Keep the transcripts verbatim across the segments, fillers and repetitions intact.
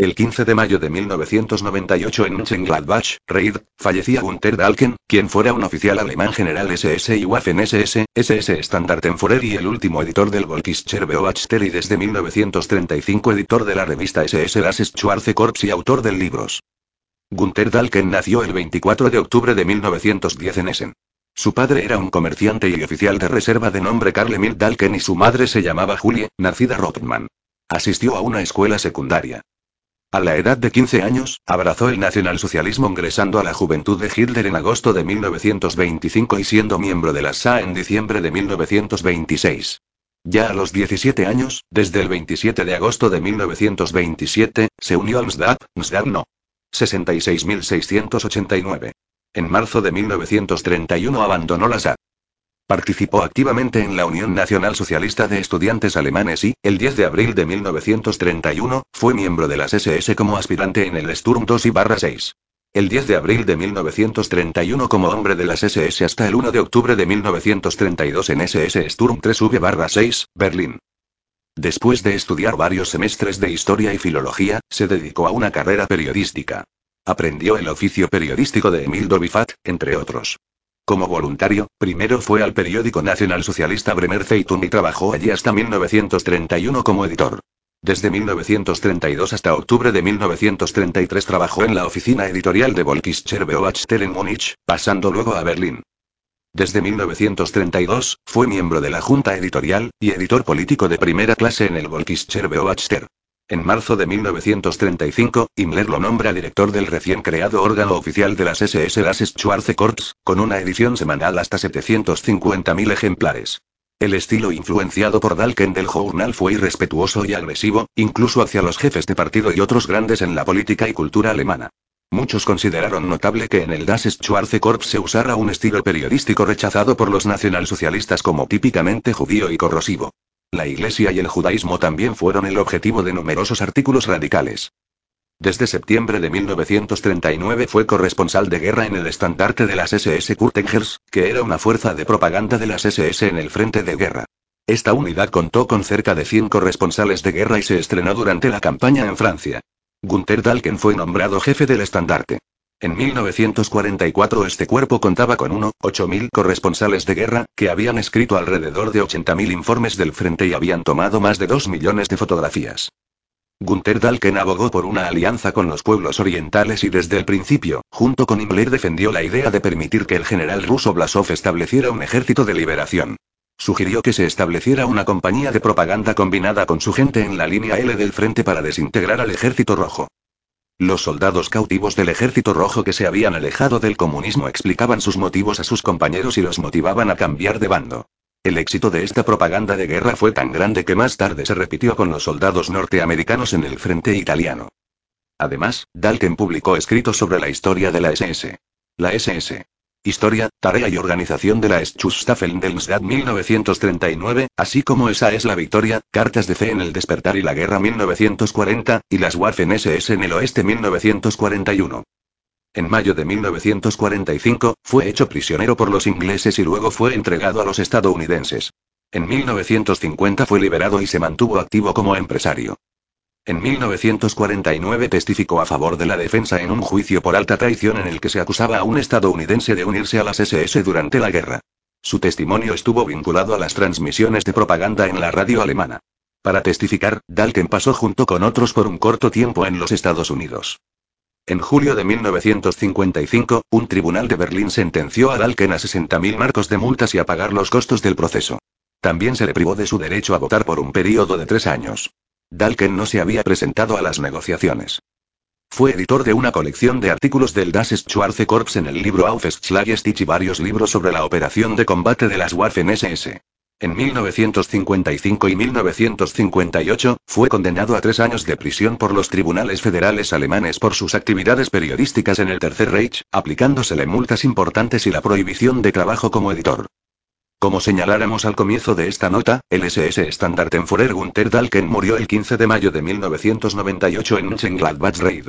El quince de mayo de mil novecientos noventa y ocho en Mönchengladbach, Reid, fallecía Günther Dahlken, quien fuera un oficial alemán general S S y Waffen S S, S S Standartenführer y el último editor del Volkischer Beobachter y desde mil novecientos treinta y cinco editor de la revista S S Das Schwarze Korps y autor de libros. Günther Dahlken nació el veinticuatro de octubre de mil novecientos diez en Essen. Su padre era un comerciante y oficial de reserva de nombre Karl Emil Dahlken y su madre se llamaba Julie, nacida Rothman. Asistió a una escuela secundaria. A la edad de quince años, abrazó el nacionalsocialismo ingresando a la Juventud de Hitler en agosto de mil novecientos veinticinco y siendo miembro de la S A en diciembre de mil novecientos veintiséis. Ya a los diecisiete años, desde el veintisiete de agosto de mil novecientos veintisiete, se unió al NSDAP, NSDAP no. sesenta y seis mil seiscientos ochenta y nueve. En marzo de mil novecientos treinta y uno abandonó la S A. Participó activamente en la Unión Nacional Socialista de Estudiantes Alemanes y, el diez de abril de mil novecientos treinta y uno, fue miembro de las S S como aspirante en el Sturm dos y seis. El diez de abril de mil novecientos treinta y uno como hombre de las S S hasta el uno de octubre de mil novecientos treinta y dos en S S Sturm tres V seis, Berlín. Después de estudiar varios semestres de historia y filología, se dedicó a una carrera periodística. Aprendió el oficio periodístico de Emil Dovifat, entre otros. Como voluntario, primero fue al periódico nacionalsocialista Bremer Zeitung y trabajó allí hasta mil novecientos treinta y uno como editor. Desde mil novecientos treinta y dos hasta octubre de mil novecientos treinta y tres trabajó en la oficina editorial de Volkischer Beobachter en Múnich, pasando luego a Berlín. Desde mil novecientos treinta y dos, fue miembro de la junta editorial, y editor político de primera clase en el Volkischer Beobachter. En marzo de mil novecientos treinta y cinco, Himmler lo nombra director del recién creado órgano oficial de las S S Das Schwarze Korps, con una edición semanal hasta setecientos cincuenta mil ejemplares. El estilo influenciado por Dahlken del Journal fue irrespetuoso y agresivo, incluso hacia los jefes de partido y otros grandes en la política y cultura alemana. Muchos consideraron notable que en el Das Schwarze Korps se usara un estilo periodístico rechazado por los nacionalsocialistas como típicamente judío y corrosivo. La Iglesia y el judaísmo también fueron el objetivo de numerosos artículos radicales. Desde septiembre de mil novecientos treinta y nueve fue corresponsal de guerra en el estandarte de las S S Kurtengers, que era una fuerza de propaganda de las S S en el frente de guerra. Esta unidad contó con cerca de cien corresponsales de guerra y se estrenó durante la campaña en Francia. Günther Dahlken fue nombrado jefe del estandarte. En mil novecientos cuarenta y cuatro este cuerpo contaba con uno coma ocho mil corresponsales de guerra, que habían escrito alrededor de ochenta mil informes del frente y habían tomado más de dos millones de fotografías. Günther Dahlken abogó por una alianza con los pueblos orientales y desde el principio, junto con Himmler defendió la idea de permitir que el general ruso Blasov estableciera un ejército de liberación. Sugirió que se estableciera una compañía de propaganda combinada con su gente en la línea L del frente para desintegrar al ejército rojo. Los soldados cautivos del Ejército Rojo que se habían alejado del comunismo explicaban sus motivos a sus compañeros y los motivaban a cambiar de bando. El éxito de esta propaganda de guerra fue tan grande que más tarde se repitió con los soldados norteamericanos en el frente italiano. Además, Dahlken publicó escritos sobre la historia de la S S. La S S. Historia, tarea y organización de la Schutzstaffeln del NSDAP mil novecientos treinta y nueve, así como Esa es la victoria, Cartas de fe en el despertar y la guerra mil novecientos cuarenta, y las Waffen S S en el oeste mil novecientos cuarenta y uno. En mayo de mil novecientos cuarenta y cinco, fue hecho prisionero por los ingleses y luego fue entregado a los estadounidenses. En mil novecientos cincuenta fue liberado y se mantuvo activo como empresario. En mil novecientos cuarenta y nueve testificó a favor de la defensa en un juicio por alta traición en el que se acusaba a un estadounidense de unirse a las S S durante la guerra. Su testimonio estuvo vinculado a las transmisiones de propaganda en la radio alemana. Para testificar, Dahlken pasó junto con otros por un corto tiempo en los Estados Unidos. En julio de mil novecientos cincuenta y cinco, un tribunal de Berlín sentenció a Dahlken a sesenta mil marcos de multas y a pagar los costos del proceso. También se le privó de su derecho a votar por un período de tres años. Dahlken no se había presentado a las negociaciones. Fue editor de una colección de artículos del Das Schwarze Korps en el libro Aufschlagstich y varios libros sobre la operación de combate de las Waffen S S. En mil novecientos cincuenta y cinco y mil novecientos cincuenta y ocho, fue condenado a tres años de prisión por los tribunales federales alemanes por sus actividades periodísticas en el Tercer Reich, aplicándosele multas importantes y la prohibición de trabajo como editor. Como señaláramos al comienzo de esta nota, el S S Standartenführer Günther Dahlken murió el quince de mayo de mil novecientos noventa y ocho en Mönchengladbach Reid.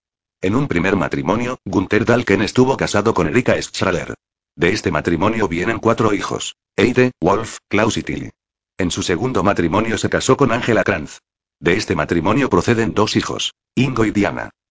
En un primer matrimonio, Günther Dahlken estuvo casado con Erika Schraller. De este matrimonio vienen cuatro hijos: Eide, Wolf, Klaus y Tilly. En su segundo matrimonio se casó con Angela Kranz. De este matrimonio proceden dos hijos, Ingo y Diana.